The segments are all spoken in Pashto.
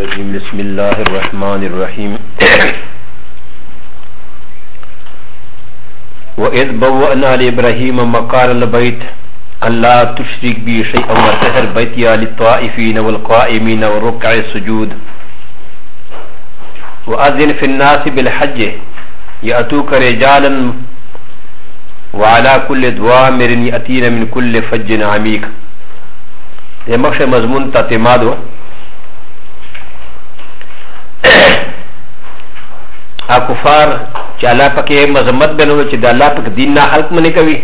الرجيم بسم الله الرحمن الرحيم وإذ بوأنا لإبراهيم مكان البيت أن لا تشرك بي شيئا وطهر بيتي للطائفين والقائمين والركع السجود وأذن في الناس بالحج يأتوك رجالا وعلى كل ضامر يأتين من كل فج عميق. یہ مخش مضمون تا تمادو کفار چې الله پکې مذمت بنو چې د الله پک دین نه خلق منی کوي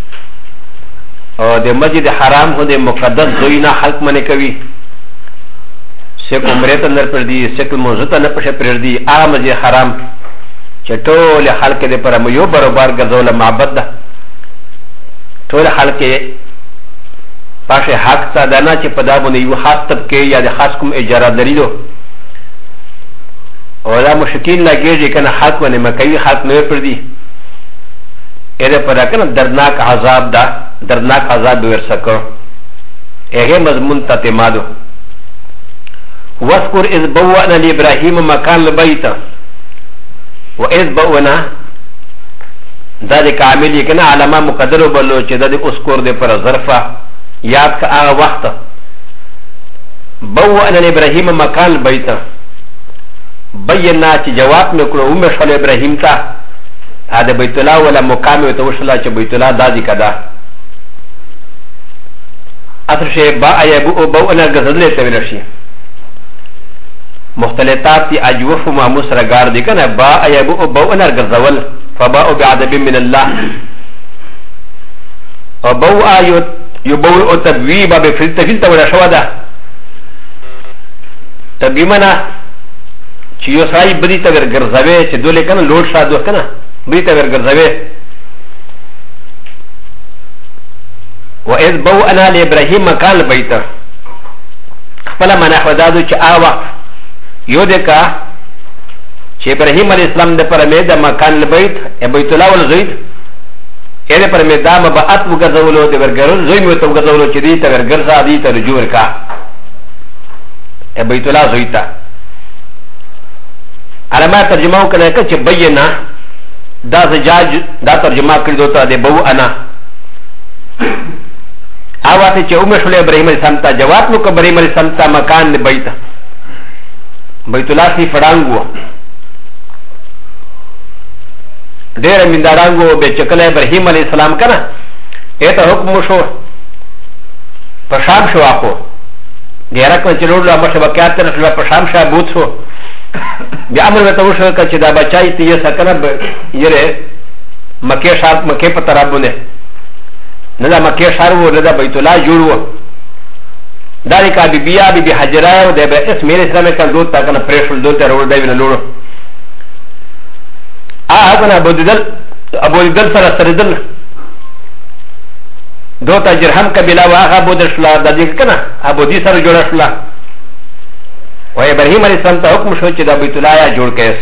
او د مسجد حرام هو د مقدس زوی نه خلق منی کوي سکه عمره ته نه پر دی سکه موضوع ته نه پښه پر دی هغه مسجد حرام چې ټول خلق دې پر یو برابر ګرځول معبد ده ټول خلق پاشه حق تا دانا چې په دا باندې یو خاص طبقه یا د خاص کوم اجاره دلیلو او دا مشکین لګیږي کنه حق باندې مکوي حق نه پر دی اې پر کنه دردناک عذاب دا دردناک عذاب ورسکو هغه مضمون ته تمادو واذكر اذ بوأنا لابراهيم مكان البيت واذ بوأنا دا د کامل کنه علامه مقدر بلو چې دا د اذكر د پر ظرفه یاد کا آغا وقت بوأنا لابراهيم مكان البيت بینا چې جواب مې کړو اومه شل ابراهيم ته دا بیت الله ولا مقام ته وشلا چې بیت الله دادی کدا اثر شی با ایبو بوأنا غزل ته ورشي مختلطات تی اجوف ماموس رگار دی کنه با ایبو بوأنا غزول فباء بعذاب من الله وبوء يبوء تبويبا بفلتفيل تولى شوادا تبيمنا چيو ساي بدي تغير غرزاوي چه دولي كنا لوড شادو كنا بدي تغير غرزاوي وإذ بوأنا لإبراهيم مكان البيت فلا منا خدادو چه آوا يودكا چه إبراهيم عليه السلام ده پرمي ده مكان البيت بيت الله والزيد ا پر میدان مبعث وګرځولو د ورګرل زوی مو ته وګرځولو چې دې ته ورګرځا دې ته رجوع ورکا بیت الله زوی ته علامه ترجمه وکړه چې بینا دا زجاج دا ترجمه کړی دوته د بو انا اواته چې عمر شله ابراهيم عليه السلام ته جواب نو ابراهيم عليه السلام ته مکان بیت الله سی فړانګو ډېر مندارانګو به چکله ابراهيم عليه السلام کنه اته حکم شو په شام شو اخو ډېر کله چې لوړ لا مشبکات تر شو په شام شاه بوت شو بیا امر وته وشو چې دا بچای ته یې سکنه یره مکه شاه مکه په ترابونه نه دا مکه شهر و نه دا بیت الله جوړ و دا کا بیا بي حجره او د اسم اسلام کله دوت تا کنه پرېښول دوت ورو دی نه لوړ انا ابو دل سره سردل دوتا جرهم قبيله واغه ابو دشلا د دې کنه ابو دي سره جوړ شلا و ابراهيم عليه السلام ته حکم شو چې د بیت الله یا جوړ کړي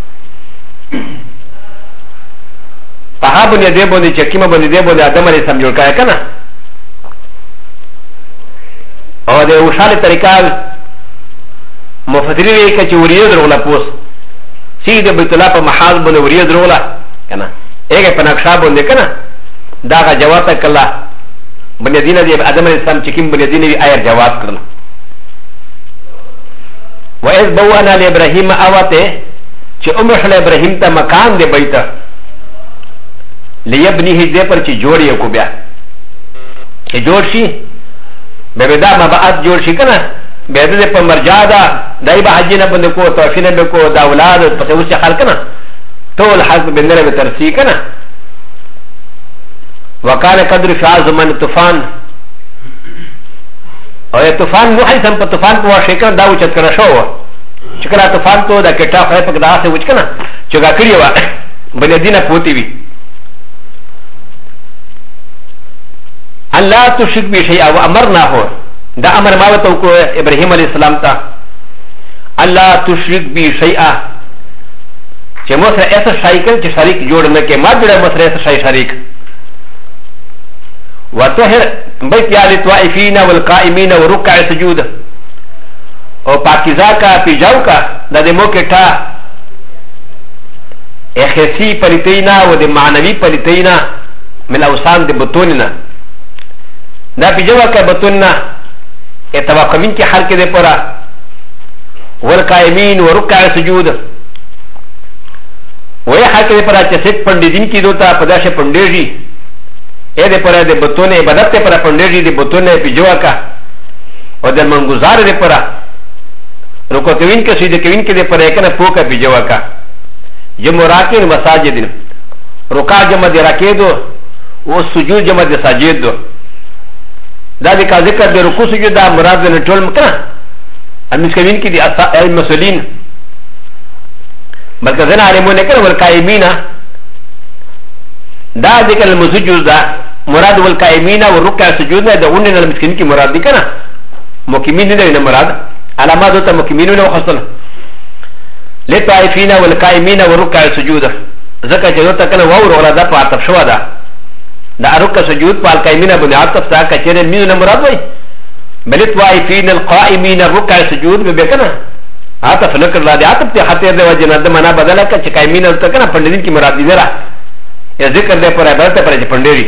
په هغه باندې دې باندې چې کیمه باندې دې باندې ادم عليه السلام جوړ کړي کنه او د وشاله طریقه مفسرین کې چې وريه درول پوس سيد بيت الله په محاذ باندې وريه دروله کنه هغه په نقشه باندې کنه دا جواب کړه باندې دینه دی ادم عليه السلام چې کوم باندې دینه آیت جواب کړل واذ بوأنا لابراهيم اواته چې عمر شل ابراهيم ته مکان دی بیت ليبنيه دې پر چې جوړ یې کو بیا چې جوړ شي به دا مبعث جوړ شي کنه به دې په مرجع دا دای به حج نه بند کو توفین به کو دا اولاد په اوس خلق نه ټول حق بندره به ترسی کنه وکاله قدر فاز من طوفان او طوفان نو هي سم په طوفان په واشه کنه دا وچت کړه شو چې کله طوفان ته دا کټا خای په دا څه وچ کنه چې دا کړی و بل دینه پوتی وی الله تشرك بشيء او امرنا هو دا امر ما وتوكو ابراهيم عليه السلام تا الله تشرك بي شيئا چې موږ ایسا شریک چې شریک جوړ نه کې ما جوړه موږ ایسا شریک وطهر بيت يا للطائفين والقائمين وركع السجود او پاکیزا کا پیجاو کا دا د مو کې تا اخسی پلیتینا و د معنوی پلیتینا من اوسان د بطوننا دا پیجاو کا بطوننا اتواقمین کی حل کې د پورا والقائمین ورکع سجود وی حل کې د پورا چې سټ پندین کی دوتا پداشه پندېږي اې د پورا د بطونه عبادت ته پورا پندېږي د بطونه پیجاو کا او د منګزار د پورا رکو کوین کې سجده کوین کې د پورا کنه پوکا پیجاو کا جمع راکین مساجد رکع جمع د راکیدو او سجود جمع د ساجد دو دا د کا ذکر د رکوع سجود دا مراد نه ټول مکنه المسکوین کې د المسلمین بلکې ځنه علمونه کړه والقائمین دا ذکر المسجود دا مراد والقائمین او رکع سجود نه د اونن المسکین کې مراد دي کنه مقیمین نه مراد علامات ته مقیمین نه خاصه لطائفین والقائمین ورکع سجود ذکر چې دوته کنه وور ولا دا په عطف شو دا دا رکع سجود په القائمین باندې عطف تا کچره مين نه مراد وای بل طائفین القائمین رکع سجود به کنه عطف نکړه دا عطف ته خاطر دی وجه نه معنا بدله ک چې قائمین ته کنه پندین کی مراد دي درا یا ذکر دې پر عبادت پر پندېری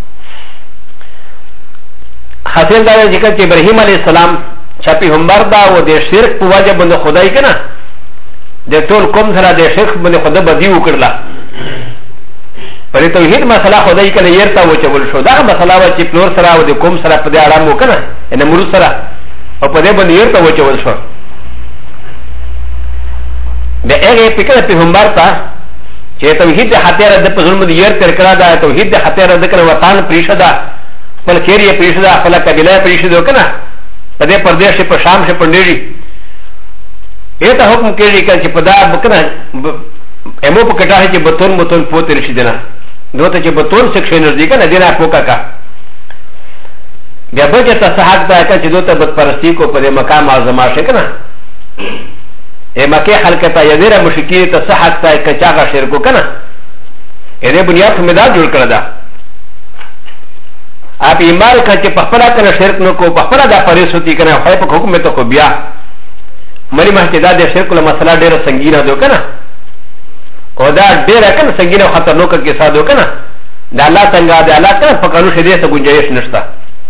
حاصل دا ذکر چې ابراهیم علیه السلام چې پیغمبر دا و د شرک په وجه باندې خدای کنه د ټول کوم سره د شرک باندې خدای بدی وکړه پر توحید مسله خدای کنه يرتا و چول شو دا مسله و چې پلور سره او د کوم سره په دې اړه مو کنه ان مرو سره او په دې باندې يرتا و چول شو د هغه فکر پیغمبر ته چې توحید د خاطر د په ظلم د ير تر کړه دا توحید د خاطر د کنه وطن پریشدا خپل کېریه پریشدا خپل قبيله پریشدا کنه په دې پردیش په شام شه پندېږي ایتا حکم کېږي چې په دا بکنه امو په کټه چې بتون متون پوت رشي دنا دوته چې بتون سیکشن دی کنه دینا پوکا کا بیا به چې تصحاق دا چې دوته بت پرستی کو په مقام اعظم شه کنه ا مکه حلقه یذره مشکی تصحاق تا کچاغه شرکو کنه ا دې بنیاد په مدار جوړ کړه دا اپ ایمان کا چې په خپل کنه شرک نو کو په خپل دا پریسوتی کنه خو په حکم ته کو بیا مری محتدا د شرک له مسله ډیره سنگینه دو کنه او دا ډیره کنه سنگینه خطرناک کې ساده کنه دا الله څنګه دا الله کنه په قانون شریعه ته گنجائش نشته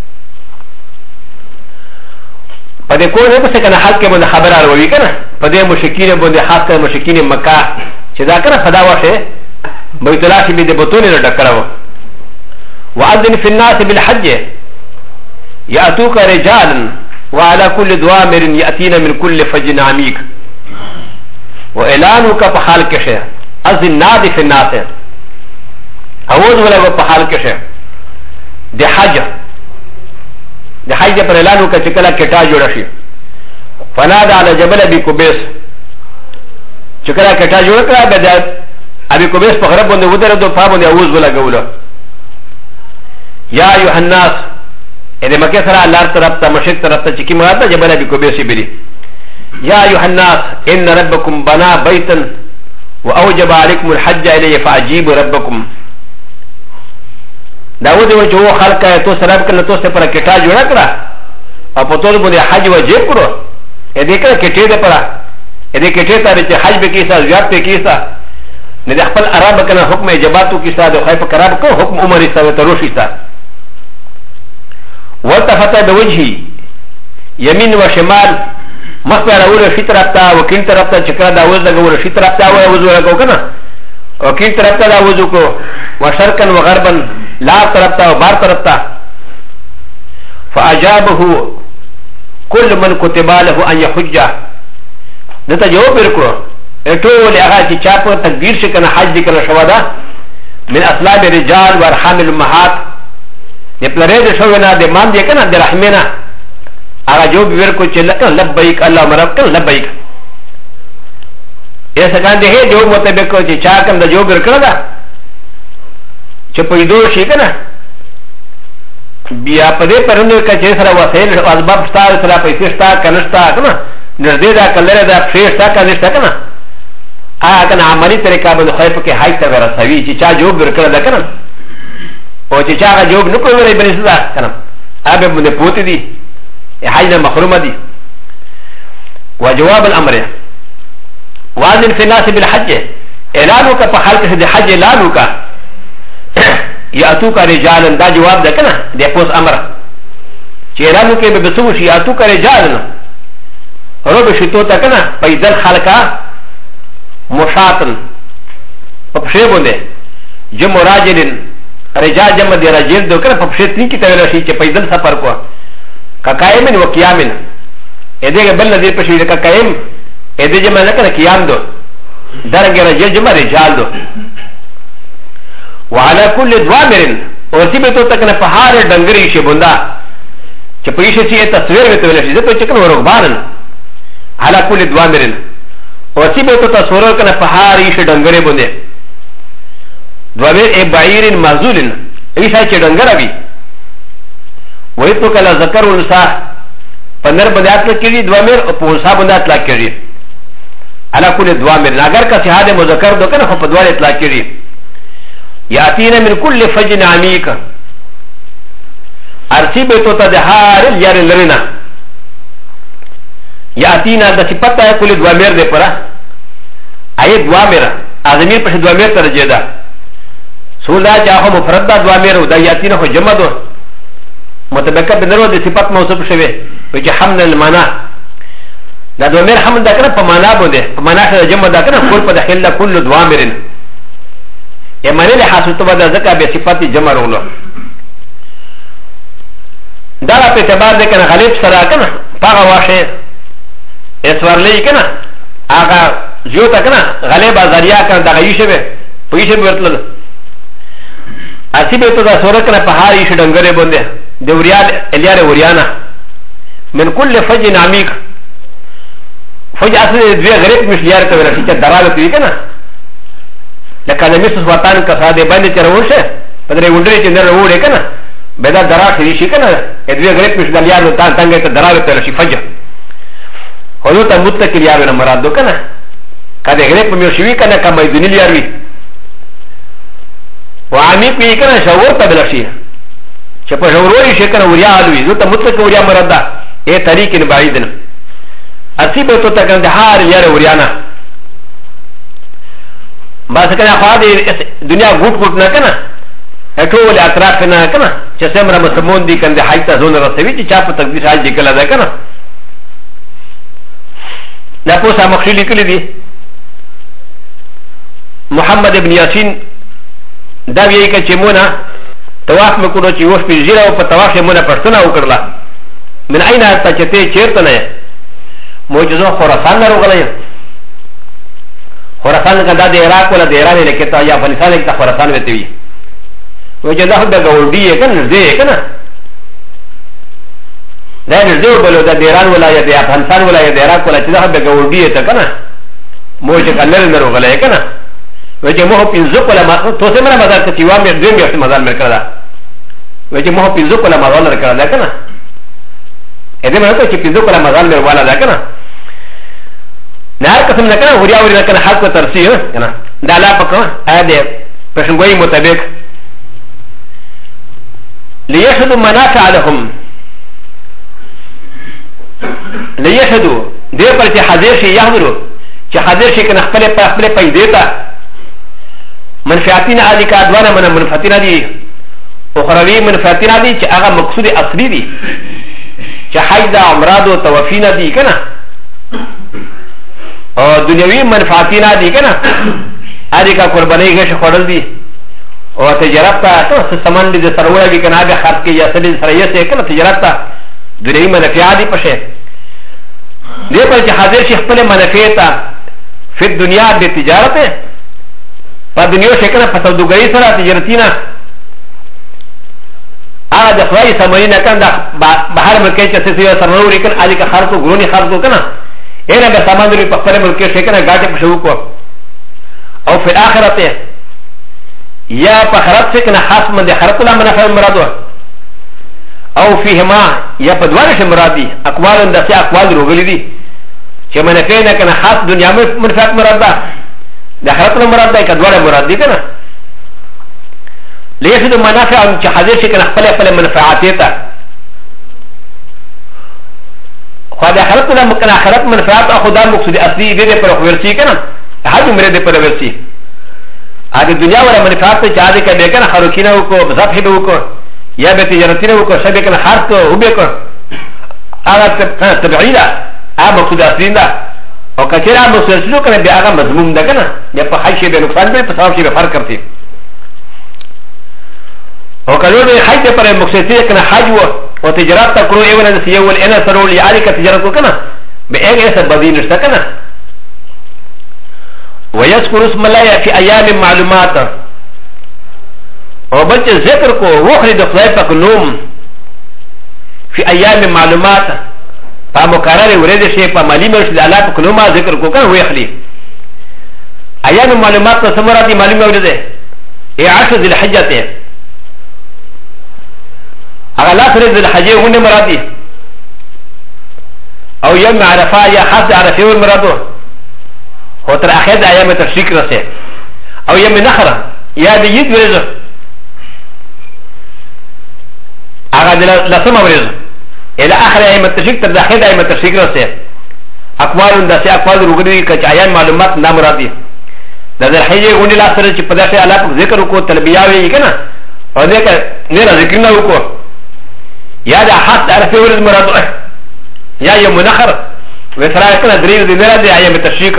په دې کوه په څه کنه حق کې باندې خبر اړوي کنه په دې مشکین باندې خاص کر مشکین مکه چې دا کنه فدا واشه بیت الله کې دې بتونه ډکړو واذن في الناس بالحج ياتوك رجالا وعلى كل دوامر ياتين من كل فج عميق واعلانك بحال كشه اذن نادي في الناس اعوذ بالله بحال كشه دي حج د حج پر اعلان وکړه چې کله کټا جوړ شي فنادى على جبل ابي قبيس چې کله کټا جوړ کړه به ابي قبيس په غرب باندې ودرېدو په باندې اوز ولګولو يا ايها الناس اذا ما كسر الله طرف ته مشرق طرف ته چې کی مراد جبل ابي قبيس بلی يا ايها الناس ان ربكم بنا بيتا واوجب عليكم الحج اليه فاجيبوا ربكم داود و جو خلق تو سراب کله تو سے پر کټا جوړ کړه او په ټول باندې حج واجب کړو اې دې کړه کټې دې پر اې دې کټې ته چې حج به کیسه زیات ته کیسه نه د خپل عرب کنه حکم اجباتو کیسه د خیف قرار کو حکم عمر سره تروشي تا وتفت بوجهي يمين وشمال مخبر اول شي طرفتا وکین طرفتا چکر دا وز لګول شي طرفتا او وز لګو کنه او کین طرفتا دا وز کو وشرقا وغربا لا طرفتا وبار طرفتا فاجابه كل من كتب له ان يحج دته جواب ورکړو اټول هغه چې چا په تقدیر شي کنه حج دي کنه شوا ده من اسلاب الرجال وارحام الامهات د پلرې شو نه د مان دي کنه د رحمنا هغه جواب ورکړو چې لبیک اللهم رب لبیک یې څنګه دې جواب مطابق چې چا کوم د جواب ورکړه ده چې په دې شي کنه بیا په دې پرونه کې چې سره وسایل اسباب ستاره سره پیسې ستا کنهستا کنه نردې دا کلره دا فریش تا کنهستا کنه کنه عملی طریقه باندې خو په کې هاي ته ورسوي چې چا جواب ورکړه ده کنه او چې چا جواب نه کوي بلې څه کنه هغه باندې پوت دي هاي نه محروم دي وجواب الامر واذن في الناس بالحج اعلانك فحالك في الحج اعلانك ياتوك رجالا دا جواب ده كنا ده پوس امر چې اعلانك ببسوش ياتوك رجالا رب شتو تا كنا پیدل خلقا مشاتن پپشه بونده جمع راجلن رجال جمع دی راجل دو كنا پپشه تین کی تولا شي چې پیدل سفر کو كقائم وقيام ادهه بل نظر پشي كقائم ادهه جمع نه کنه قيام دو درنګ رجل جمع رجال دو وعلى كل دوامر وسيبه تو تکنه پهار ډنګري شي بوندا چې پېښه شي تصویر وته ویل شي ته چکنه ورغبان على كل دوامر وسيبه تو تصویر کنه پهار شي ډنګري بونده دوامر ای بعير معزول ایسا چې ډنګر وي وې تو کله ذکر ونسا پنر بنات لکړي دوامر او پونسا بنات لکړي على كل دوامر اگر کا شهاده مذکر دو کنه په دوار اطلاق کړي ياتينا من كل فج عميق ارسي بيتو تدهار اليار لرنا ياتينا د صفته كل دوامر ده پرا اي دوامر ازمير په دوامر ترجه ده سولا جاءه مفرد دوامر او د ياتينا هو جمع دو متبقى بنرو د صفات موصوف شوه وجه حمل المعنى دا دوامر حمل ده کنه په معنا بده په معنا سره جمع ده کنه کول په داخل ده كل دوامر ا معنی له حاصل تو بدا ذکر به صفات جمع رولو دا په اعتبار ده کنه غالب سره کنه پاغه واشه اسوار لې کنه هغه جو تا کنه غالب ازریا کنه دغه یشه به پېښه ورتل اسی به تو دا سوره کنه په هاري شډنګره بنده د وریاد الیاره وریانا من كل فج عميق فج اصل دوی غریب مشلیار ته ورشي چې دراوه کوي کنه لکه د میسوس وطن کسا دی باندې چروشه په درې وندري چې نه وروړي کنه به دا درا شي شي کنه د دوی غریب مشلیار نو تان څنګه ته دراوه ته ورشي فج هو ته متکل یار نه مراد دو کنه کله غریب مې شوی کنه کمه دنیا یار وی وعميق وی کنه شعور ته بلشي چې په شعوري شي کنه وریا الوی زه ته متکل وریا مراد ده ا طریق نه بعیدن اسی به تو تکن دهار یار وریانا بس کنه خاطر دنیا ګوټ ګوټ نه کنه ټول اطراف نه کنه چې سمره مسلمان دي کنه حایته زون رسوي چې چا په تقدیر حال دي کله ده کنه دا پوسه مخشي لیکلي دي محمد ابن یاسین دا ویي چې مونږه طواف مکو چې وښ په زیره او په طواف مونږه پښتنه وکړه من اين تجتي چیرته موجزو خراسان نه روغلی خراسان کنه د عراق ولا د ایران لکه یا افغانستان کې خراسان وته وي وجه دا د ګوردی کنه دې کنه دا دې بلو د ایران ولا یا د افغانستان ولا یا د عراق ولا چې دا د ګوردی ته کنه موجه کله نه روغلی کنه وجه مو پینځه کوله ما تو سمره مدار ته تیوا مې دې مې مدار مې کړل وجه مو پینځه کوله مدار کړل کنه ا دې مې ته چې پینځه کوله مدار مې والا ده کنه نار قسم نه کنه وریا وریا کنه حق ترسیه کنه دا لا پکو ا دې پښنګوي مطابق ليشهدوا منافع لهم ليشهدوا دې پر چې حاضر شي يحضروا چې حاضر شي کنه خپل په خپل پیدا تا منفعتین علی کا ادوانه من منفعتین دي اخروی منفعتین دي چې هغه مقصود اصلي دي چې حج عمره او توفینا دي کنه او دنیوي منفعتین دي کنه اړي کا قرباني غش خورل دي او تجارت ته سامان دي سرور دي کنه هغه خرڅ کې یا سړي سره یې څه کنه تجارت ته دنیوي منفعت دي پشه دې پر چې حاضر شي خپل منفعت په دنیا د تجارت په دنیا شکل په سوداګری سره تجارتینا هغه د خدای سمونه کنده بهر ملک چې څه یو سرور کړي اړي کا خرڅو ګرونی خرڅو کنه انا بسامان دي په خپل ملک کې کنه غاټه پښو کو او په آخرت یا په آخرت کې کنه خاص مند آخرت لا منافع مرادو او فيهما یا په دوه شي مرادي اقوال د څه اقوال روغلي دي چې منافع نه کنه خاص دنیا مې منفعت مراد ده د آخرت له مراد ده کډوړه مراد دي کنه ليس د منافع چې حاضر شي کنه خپل منفعات ته خو د اخرت نه ممکن اخرت منفعت او خدا مقصود اصلي دې پر ورسي کنه حج عمره دې پر ورسي ا د دنیا ولا منفعت ته چا دې کنه کنه خروکینه وکړو ذبح به وکړو یا به تجارتینه وکړو شبه کنه خرڅ کو وبې کو هغه تبعی ده هغه مقصود اصلي ده او کچره مقصود شنو کنه بیا هغه مضمون ده کنه یا په حج شي به نقصان به په ثواب شي به فرق کوي او کله دې حج پر مقصد یې کنه حج و تجارت تکرو ایونه د سیول انا سرول یالک تجارت وکنه به هغه څه بدین نشته کنه ويذكر اسم الله في ايام معلومات او بل ذکر کو وخری د خدای په نوم في ايام معلومات په مقرره ورته شي په مالی مرشد الله په نوم ذکر کو کنه وخلی ايام معلومات څه مرادي معلومه ورته ای 10 ذی الحجه ته اغه لا فرض الحجه ونه مرادي او يوم عرفه يا حد عرفه والمرادو هو تر اخر ايام تشريك رسه او يوم نخره يا دي يد ورزه اغه لسم ورزه الى اخر ايام تشريك تر اخر ايام تشريك رسه اقوال داسه اقوال روغدي ک ايام معلومات نا مرادي د الحجه ونه لا سره چې پداسه الله ذکر کو تلبيه وي کنه او دې ک نه ذکر نه وکړو يا دا حد عرفه ورز مرادو يا يوم نخر وسرا كنا دريد دي مراد ايام التشريك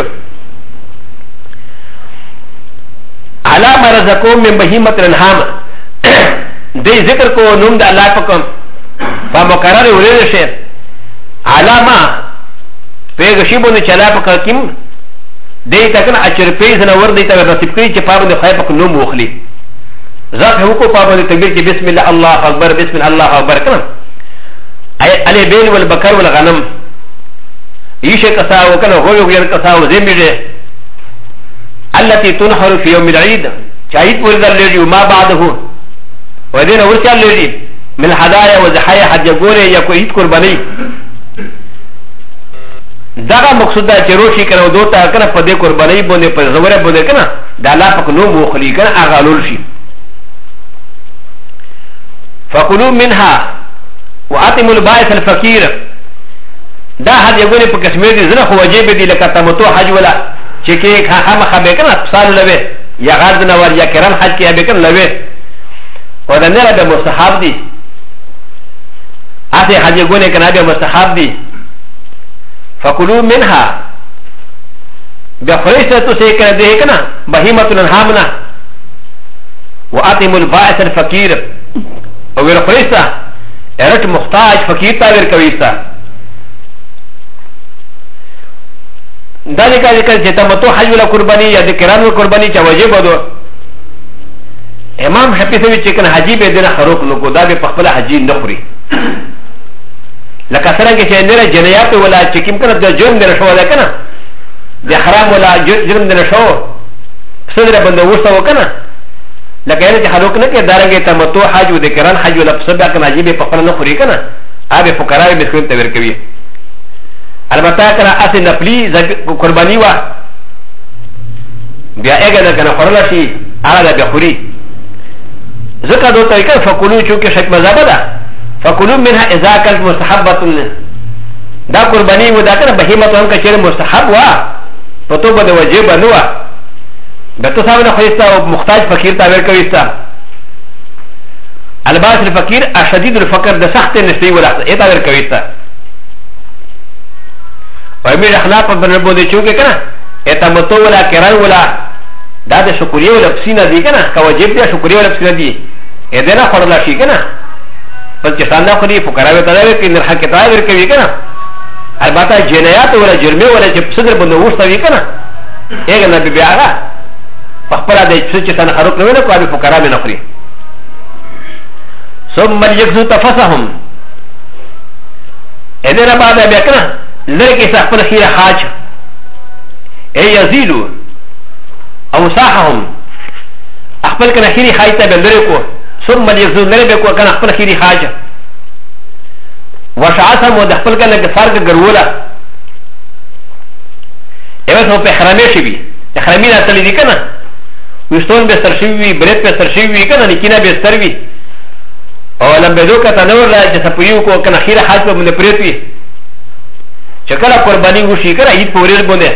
على ما رزقهم من بهيمه الانعام دي ذكر کو نوم د الله پکم فمقرر ورز شه على ما پیغشیبونه چلا پکم دي تکن اچر پیز نه ور دي ته نصیب کړي چې پاره د خای پک نوم وخلی ذات هو کو پاره د تکبیر کې بسم الله الله اکبر بسم الله اکبر کنه علي بين والبكر والغنم يشك ساو كان هو يغير كساو زميره التي تنحر في يوم العيد شاهد ولد الذي ما بعده ودين ورشا الذي من هدايا وزحايا حج غوري يكويت قرباني دغه مقصود دا چروشي کنه دوتا کنه په دې قرباني باندې په زوره باندې کنه دا لا پک نو مخلي کنه اغالول شي فكلوا منها واتموا البائس الفقير دا حد يقول په کشمیر دي زنه خو واجب دي لکه تمتو حج ولا چې کې خامخا به کنه صال لوي یا غرض نه ور یا کرن حج کې به کنه لوي او دا نه به مستحب دي اته حج يقول کنه به مستحب دي فكلوا منها بخريسه تو سي کنه ده کنه بهيمه الانهامنا واتموا البائس الفقير او ورخريسه ارت محتاج فقير تاوير كويسا ذلك ذكر جتمتو حج ولا قرباني يا ذكران قرباني چا واجب دو امام حفيظ وی چکن حجي به دنا خروق لو دا به خپل حجي نخري لکه څنګه چې نه جنيات ولا چکم کنه د جرم نه شو ولا کنه د حرام ولا جرم نه شو صدر بنده وسو کنه لکه یې چې خلق نه کې دارنګه تمتو حج او ذکران حج ولا سبا کنه عجیب په خپل نه خوري کنه هغه فقراء مسكين ته ورکوي البته کنه اصل نفلی قرباني وا بیا هغه نه کنه خورل شي هغه به خوري ذکر دوه طریقې فکلوا چې شک مذهب ده فکلوا منها اذا كانت مستحبه دا قرباني و دا کنه بهیمه هم کچره مستحب وا پتو بده واجب نه وا بتو سامنے خریستا و محتاج فقیر تعبیر کویستا الباس الفقیر اشدید الفقر د سخت نشتی ولا ای تعبیر کویستا و امیر اخلاق پر بنبو دی چونکه کنه ایتا متو ولا کران ولا دا د شکریه ولا پسینا دی کنه که واجب دی شکریه ولا پسینا دی ای دینا خورلا شی کنه پس چستانده خوری فقراوی تعبیر که نرحا کی تعبیر کوی کنه البته جنایات ولا جرمه ولا چه صدر بندو وشتا وی کنه ایگه نبی بیاغا فخبر ده چې څنګه خروق نه ونه کوي فقرا به نخري ثم يجزو تفسهم اذا بعد بیا کنه لکه خپل خیر حاج ای یزيلو او صاحهم خپل کنه خیر حاج ته بلره کو ثم يجزو نه به کو کنه خپل خیر حاج وشعثهم د خپل کنه فرق ګرولا ایوه په احرامي شي بي احرامي نه تللی دي کنه وستون به سرشوي بريت به سرشوي کنه نکینه به سروي او لم بدو کته نور لا چې سپیو کو کنه خیر حاج په من پریت وي چکلا قربانی وشي کنه عید پوریر بونه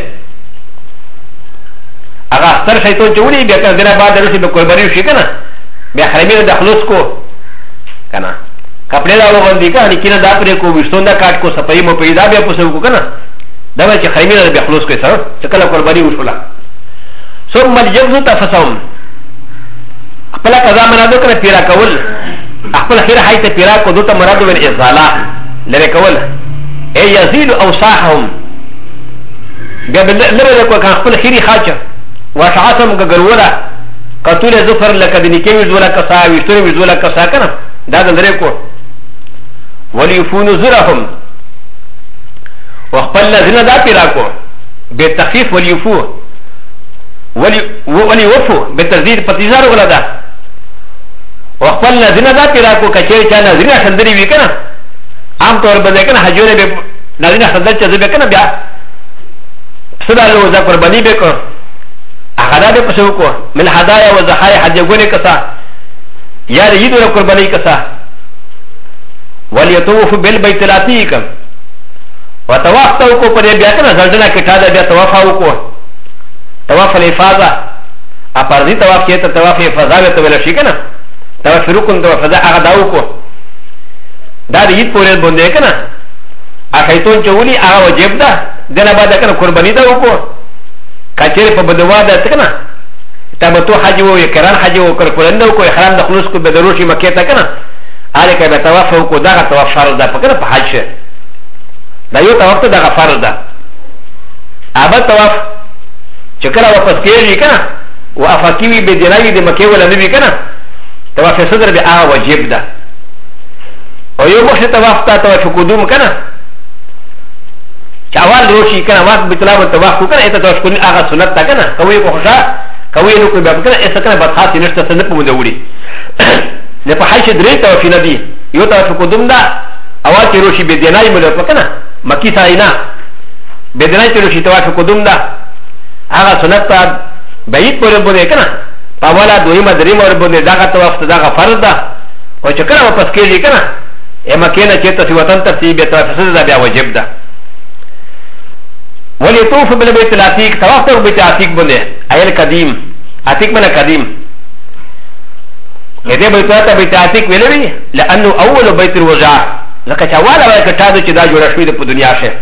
اگه استر شیطان چولی بیا کنه دینا بعد روشی به قربانی وشي کنه بیا حرمی دا خلوص کو کنه کپڑے دا وغندی کنه نکینا دا پرے کو وشتون دا کاٹ کو سپایی مو پیدا بیا پسو کو کنه دا بیا چه حرمی دا بیا خلوص کو سر چکلا قربانی وشولا ثم الجبزو تفسهم اپلا قضا منادو کنه پیرا کول اپلا خیر حیث پیرا کو دوتا مرادو من ازالا لره کول ای یزیل اوساحهم بیا لره کو کان خپل خیری خاچه واشعاتهم گرولا قتول زفر لکه د نکي وزولا کسا وشتوري وزولا کسا کنه دا دلره کو وليفون زرهم وخپل لزنا دا پیرا کو بتخفيف وليفو وليوفو بتزيد پتیزار ولدا وخپل لزنا دا پیرا کو کچې چا نظرنا شندري وی کنه عام طور باندې کنه حجونه به نظرنا شندر چ زبه کنه بیا صدا له ذا قرباني به کو اخذا به پسو کو من هدايا و زخاي حجونه کسا یا یید ور قرباني کسا وليطوف بالبيت العتيق وطواف تو کو پر بیا کنه زلزلہ کټا دا بیا طواف او کو طواف الافاضه اپرځي طواف کې ته طواف افاضه ته ویل شي کنه طواف رکن طواف فضا هغه داو کو دا یید پورې باندې کنه اخیتون چولی هغه واجب ده دنه بعد کنه قرباني دا وکړو کچېره په بدوا ده کنه تبتو حج وو کران حج وو کړ کولندو کو احرام د خلوص کو به دروشي مکه ته کنه اله کې به طواف کو دا طواف فرض ده پکره په حج شه دا یو طواف ته دا فرض ده ابا طواف چکر واپس کېږي کنه او افاکیوی به دیناوی د مکه ولا نبی کنه طواف صدر به هغه واجب ده او یو مخه طواف ته طواف قدوم کنه چاوال روشي کنه واق بتلاو طواف کو کنه ایت طواف کو هغه سنت تا کنه کوي کو خوشا کوي نو کو به کنه ایت کنه بد خاص نشته سنت په مودوري نه په حج درې طواف نه دي یو طواف قدوم ده اول کې روشي به دینای مله کنه مکی ساینا به دینای ته روشي طواف قدوم ده هغه سنت ته بعید پر بونه کنه پاوالا دویمه دریمه ور بونه دا طواف ته دا فرض ده او چې کله واپس کېږي کنه اما کېنه چې ته وطن ته سی به طواف صدر بیا واجب ده وليطوف بالبيت العتيق طواف ته بيت عتيق بونه ايل قديم عتيق من قديم اده بيت عتيق ویلوي لانه اول بيت الوجاع لکه چې اول وای کټادو چې دا جوړ شوی د په دنیا شه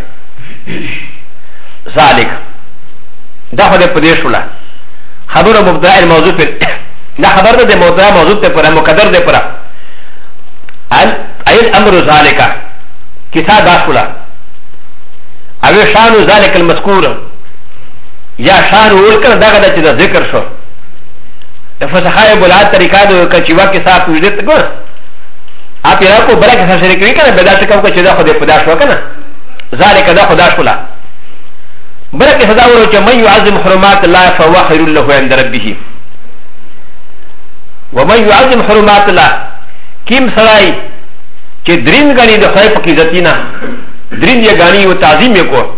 ذالک دا خو د پدې شولا خبر مبتدا الموضوع پر دا خبر ده مبتدا موضوع ته پر مقدر ده پر ايل امر ذالک کیسه دا شولا او شان ذلك المذكور یا شان ورکر دغه د چې ذکر شو د فصحای بلات طریقه د کچوا کې صاحب وجدت کو اپ یې راکو برکه سره شریک وی کنه بدا څه کو چې دا خو د خدا شو کنه ذالک دا خدا شولا برکه صدا ورو چې من يعظم حرمات الله فهو خير له عند ربه ومن يعظم حرمات الله کیم سړی چې درین غني د خدای په عزتینا درین یې غانی او تعظیم یې کو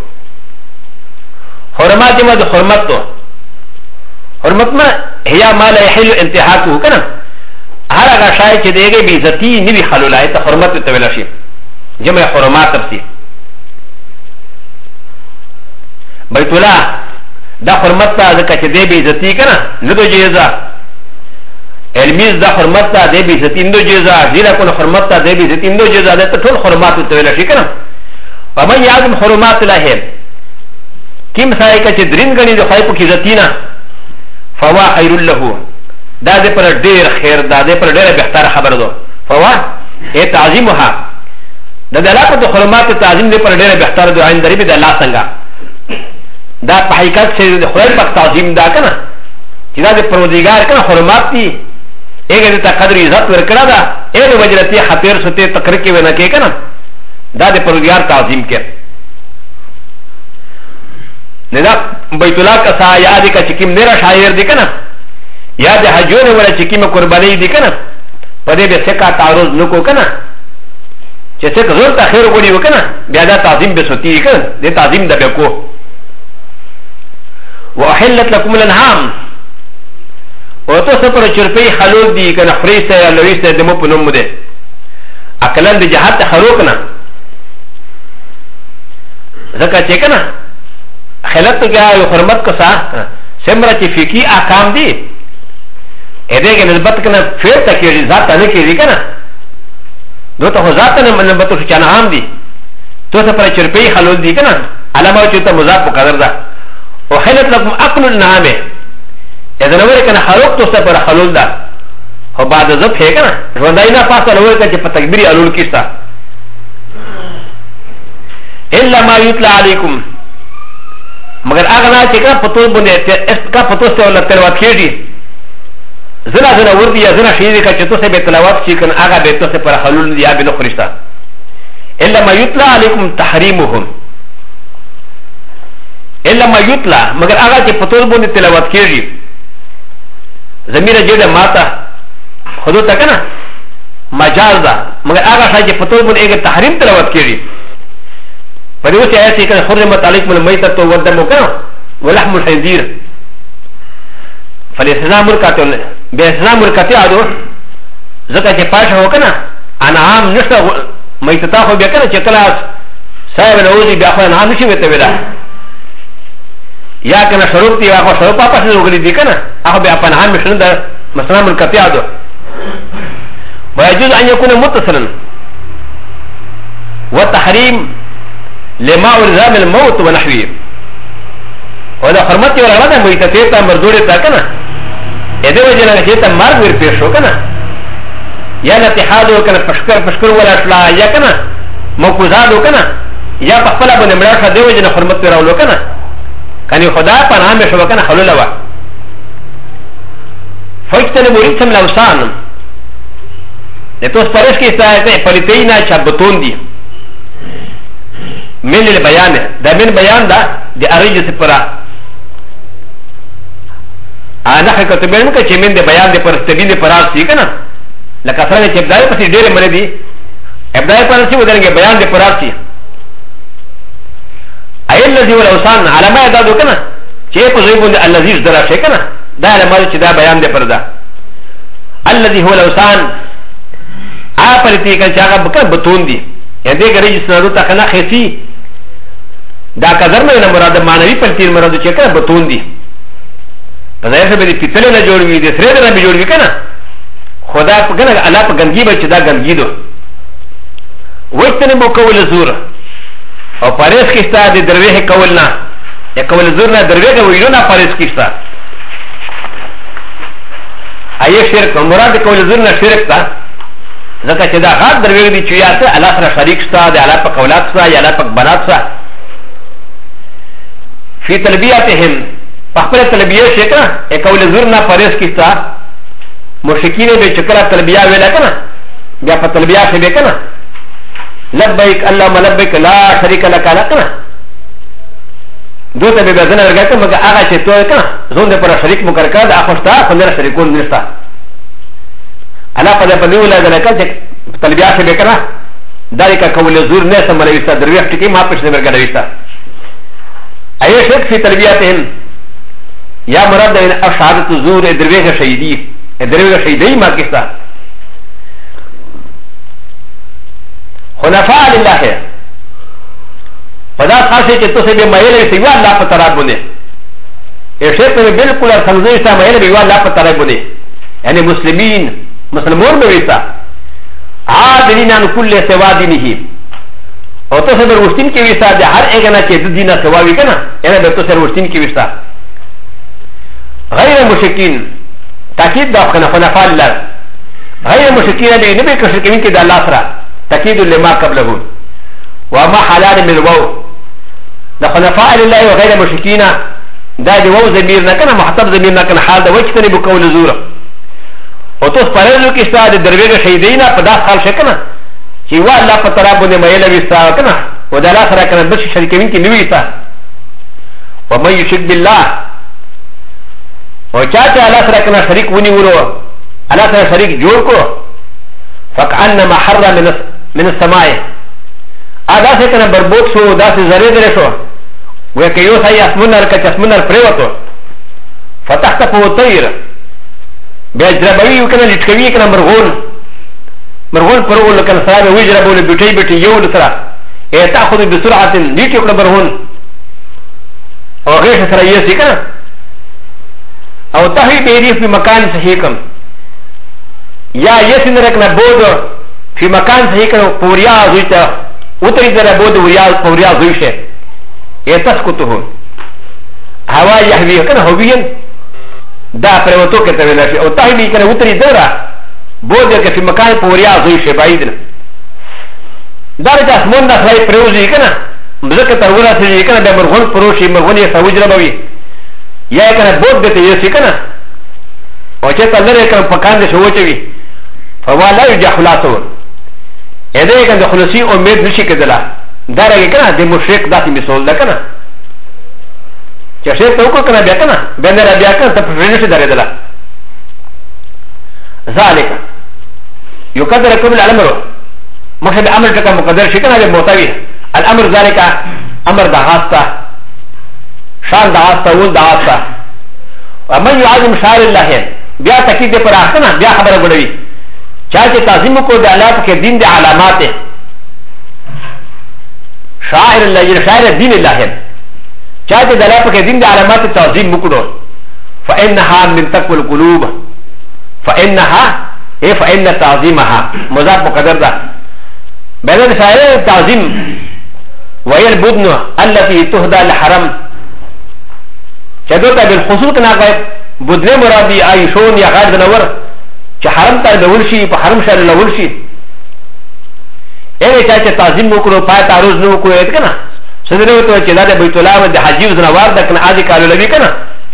حرمات ما د حرمت تو حرمت ما هي ما لا يحل انتهاكه کنه هر هغه شای چې دیګه بی عزتی نیوی خلولای ته حرمت ته ویل شي جمع حرمات تفسیر بیت الله دا حرمت ته ځکه چې دی بی عزتی کنه نه دو جیزه علمیز دا حرمت ته دی بی عزتی نه دو جیزه زیرا کو حرمت ته دی بی عزتی نه دو جیزه ته ټول حرمات ته ویل شي کنه ومن يعظم حرمات الله كم سايكا تدرين غني دو خايفو كي زتينا فوا خير له دا دي پر دير خير دا دي پر دير بهتر خبر دو فوا اي تعظيمها دا دلاله دو حرمات تعظيم دي پر دير بهتر دو عند ربي دا الله څنګه دا په حقیقت سره د خدای په تعظیم دا کنه چې دا د پروردګار کنه حرمات دي اګه ته قدر عزت ورکړه دا اې وجرتي خطر سته تقریر کې ونه کې کنه دا د پروردګار تعظیم کې نه دا بیت الله کا سا یاد کا چکیم میرا شاعر دی کنه یا د حجونه ولا چکیم قربانی دی کنه پدې به څه کا تعرض نکو کنه چې څه زور ته خیر وګړي وکنه بیا دا تعظیم به ستی کنه د تعظیم د بکو واحلت لكم الانعام او تو سپر چرپی خلود دی کنه خریسته یا لويسته د مو په نوم ده اکلن د جهاد ته خروق نه زکا چه کنا خلط تو کیا یو حرمت کسا سمرا چه فقی احکام دی ایده که نسبت کنا فیر تکیری ذات تا نکیری کنا دو تا خو ذات تا نسبت تو چانا عام دی تو تا پر چرپی خلول دی کنا علامه چه تا مضاف مقدر دا و خلط لکم اقل النعامه ایده نوری کنا خلوق تو سا پر خلول دا و بعد زب ہے کنا روندائی نا پاسا نوری کنا چه پا تکبیری علول کستا الا ما یطلع علیکم مگر آگا نا چه کنا پتوز بنده کا پتوز تے والا تلوات کیجی زنا زنا وردی یا زنا شیدی کا چه تو سے بے تلوات چی کن آگا بے تو سے پر حلول دی آبی نو خرشتا الا ما یطلع علیکم تحریمهم الا ما یطلع مگر آگا چه پتوز بنده تلوات کیجی زمین جیده ماتا خودو تا کنا مجاز دا مگر آگا شای چه پتوز بنده اگر تحریم تلوات کیجی فلو سي آياتي كان حرمت عليكم الميتة والدم ولحم الخنزير فالإسلام مركاتون بإسلام مركاتي عدو زكاة فاشا وكنا أنا عام نشتا ميتتاخو بيكنا چكلا سايب نوزي بيأخوان عام نشي بيتبدا يا كنا شروطي وآخو شروط پاپا سنو غلي دي كنا أخو بيأخوان عام نشن دا مثلا مركاتي عدو ويجوز أن يكون متصلا والتحريم لما ورزام الموت ونحوه وذا حرمتي ولا غدا ميتتيتا مردورتا كنا اذا وجدنا جيتا مرغ ورپيشو كنا يا نتحادو كنا پشکر ولا شلا يا كنا موقوزادو كنا يا پخپلا بن مړاشا دی وجدنا حرمت راولو كنا كاني خدا پناه مې شو كنا حلول وا فاجتنبوا مريد سم لوسان لتوس پرش کی سایته پلیتینا چبتون دي من البيان ده من بيان ده دي اريج سپرا انا حقیقت بین که چه من ده بيان ده پر استبین ده پراز سی کنا لکه سرنه چه ابدای پسی دیر منه دی ابدای پراز سی ودرنگه بيان ده پراز سی ایل لذی والاوسان علامه ادادو کنا چه پزوی ده اللذیز درا شه کنا ده علامه چه ده بيان ده پرده اللذی هو الاوسان پرتی کن چه آغا بکن بتون دی یعنی ده گریج سنادو تا کنا خیسی دا کذر نه مراد معنوي پلتیر مراد چې کنه بتون دي ظاهر څه به دي پیتل نه جوړوي دي سره نه به جوړوي کنه خدا په کنه الله په ګنګي به چې دا ګنګي دو وښتنه مو کول زور او پاریس کې ستا د درویه کول نه یا کول زور نه درویه ویلو نه پاریس کې ستا ايه شرک مراد کول زور نه شرک تا ځکه چې دا غاد درویه دي چې یا ته الله سره شریک ستا د الله په قولات سره یا الله په بنات سره في تلبياتهم فقبل تلبيه شكرا اكول زرنا فريس كيستا مشكين بشكرا تلبيه ولا كنا بيا فتلبيه شبكنا لبيك اللهم لبيك لا شريك لك لكنا دوتا بيبازنا رجعتم مجا اغا شتوه كنا زون ده پر شريك مكركا ده اخوشتا فندر شريكون نشتا انا قد فنولا ذلك تلبيه شبكنا ذلك كول زور ناس ملويستا درويح تكي ما پشن مرگا دويستا ايه شك في تلبياتهم يا مراد من اشهادة الزور درويغ شهيدي درويغ شهيدي ما كستا خنفاء لله فدا خاصه چه تو سے بے مائل سیوا اللہ پتراب بنے ايه شك میں بالکل سمجھے سا مائل بیوا اللہ پتراب بنے یعنی مسلمون میں ویسا عادلین عن كل سوا دینه او تو سر وشتین کی وستا د هر اگنا چې د دینه سواوی کنه یعنی به تو سر وشتین کی وستا غیر مشکین تاکید دا کنه خنفاء الله غیر مشکین دی نه به کشکین کی د الله سره تاکید لما قبله وما حلال من الواو د خنفاء لله وغیر مشکین دا دی واو ضمیر نه کنه محتب ضمیر نه کنه حال د وجتنی بقول زور او تو پرلو کی استاد درویغه شهیدینا په داس حال شکنه چې وا الله په طرف باندې مېله وستا کنه و د الله سره کنه بل شریکین کې نیوي تا و مې یشک بالله او چاته الله سره کنه شریک ونی ورو الله سره شریک جوړ کو فكأنما حرم من السماء ادا سے کنه بربوت شو دا سے زری درې شو و کې یو ځای اسمنر ک چسمنر پریوتو فتحته طير بجربوي کنه لټکوي کنه مرغون پرول کنه سره وجربول بیٹی بیٹی یو لسرا تاخذ بسرعه نيتي كبرهون او غير سريه سيكا او تهي بيدي في مكان صحيحكم يا يسنركنا بود في مكان صحيحكم بوريا زويتا وتري در بود بوريا زويشه يتسكتهم هوا يحوي كان هوبين دا پروتو كتا ولا او تهي بي كان وتري درا بود في مكان بوريا زويشه بعيدنا دارجه اسمون دا خلای پروزی کنه مزکه ترورا سي کنه د مرغون پروشي مرغون یې سوجره بوي یا کنه بود دته یې سي کنه او چې تلره کنه پکان دې شوچوي فوالا يجحلاتو اې دې کنه خلاصي امید نشي کېدلا دارجه کنه د مشرک داسې مثال ده کنه چې شرک وکړه کنه بیا کنه بندر بیا کنه ته پرې نشي درېدلا ذالک يقدر كل الامر مخد امر تكا مقدر شكنا بموتاوي الامر ذلك امر دعاستا شان دعاستا ول دعاستا ومن يعظم شعائر الله بیا تکید پر احسنا بیا خبر بڑوی چاہتے تعظیم کو دے اللہ کے دین دے علامات شاعر اللہ یہ شاعر دین اللہ ہے چاہتے دے اللہ کے دین دے علامات تعظیم مکڑو فانها من تقوى القلوب فانها اے فان تعظیمها مضاف مقدر ده بدل شاعر تعظيم وهي البدن التي تهدى للحرم شدوتا بالخصوص ناقب بدن مرادي عايشون يا غير دنور حرم تا دولشي حرم شهر لولشي ايه چاچه تعظيم وکړو پای تعرض نو کو اې کنه سدنه تو چې دا بیت الله د حجیب زنوار د کنه اځي کالو لوي کنه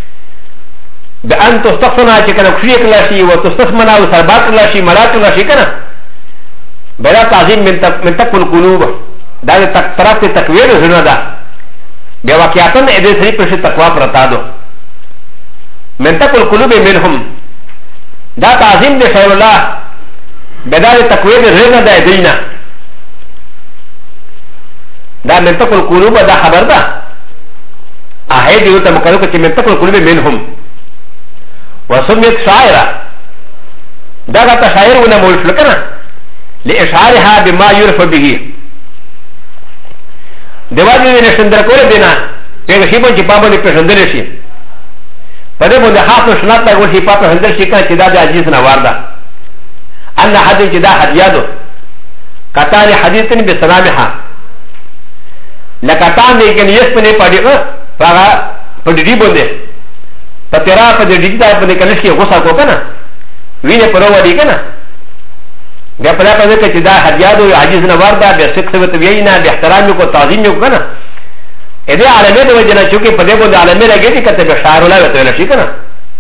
بان تستخفنا چې کنه خشيه کلا شي او تستخمنا او سربات کلا شي ملاک کلا شي کنه بلا تعظيم من تقوى القلوب دا طرف تقوير زنه ده بیا واقعاتن دې سری پر تقوا پرتا دو من تقوى القلوب منهم دا تعظيم دې شاء الله بدل تقوير زنه ده دینه دا من تقوى القلوب دا خبر ده اهي دې ته مقرر کړي من تقوى القلوب منهم وسميت شاعرا دا دا شاعر ونه مول شو کنه لإشعارها بما يعرف به دواجه نشندر کوله دینا پیغه شی باندې پابند پسندل شي په دې باندې خاص شناخت لا ورشي پاپه هندل شي کنه چې دا د عجیز نه وارده ان حدیث دا حدیادو کتان حدیثن بسلامها لکتان دې کنه یس پنه پړیغه پاغه په دې باندې پتیرا په دې دا باندې کله شي غوسه کو کنه وینه پرو ودی کنه بیا په لاره کې چې دا حدیادو عجیز نه وارده به سکه وت وینا به احترام کو تعظیم کو کنه اې دې عالمه د وجنه چې په دې باندې عالمه راګي کته به شعر ولا وته شي کنه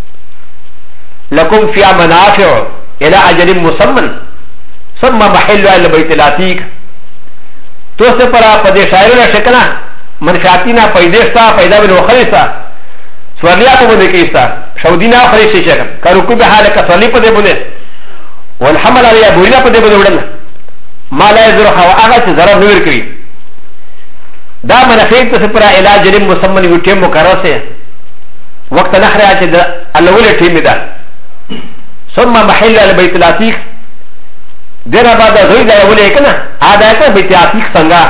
لكم فيها منافع الى اجل مسمى ثم محل الى بيت العتيق تو سے پرا په دې شاعر نه شکنه منفعتینا پیداشتا پیدا بن وخلیصا سوالیا په دې کې استا سعودینا خلیص شي کارو کو به حاله کصلی په دې باندې والحمل عليها بوينا قد يبدو ما لا يزرها واغت ضرر نور كري دا منافيت تسپرا علاج جرم مسمن يوتيم مكرسه وقت نحر اجد الاول تيم دا ثم محل البيت العتيق دير بعد زوج دا اول كنا هذا كان بيت العتيق سنگا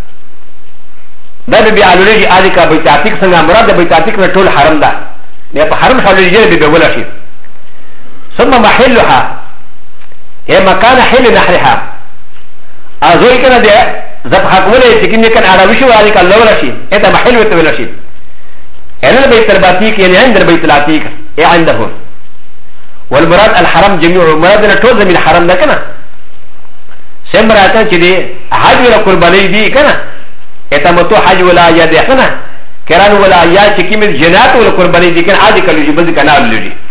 دا بي علولي ادي کا بيت العتيق سنگا مراد بيت العتيق نټول حرم دا نه په حرم حالي جره بي بولا شي ثم محلها هي مكان حل نحرها ازوي كنا دي ذبح كوله تكني كان عربي وادي كان لولا شيء هذا محل وتولا شيء هنا البيت العتيق يعني عند البيت العتيق اي عندهم والمراد الحرم جميع مراد نتوز من الحرم ده كنا سمراتا كده حج ولا قرباني دي كنا اتمتو حج ولا يا ده كنا كران ولا يا چكيم جنات ولا قرباني دي كنا عادي كلو جبل كنا لولي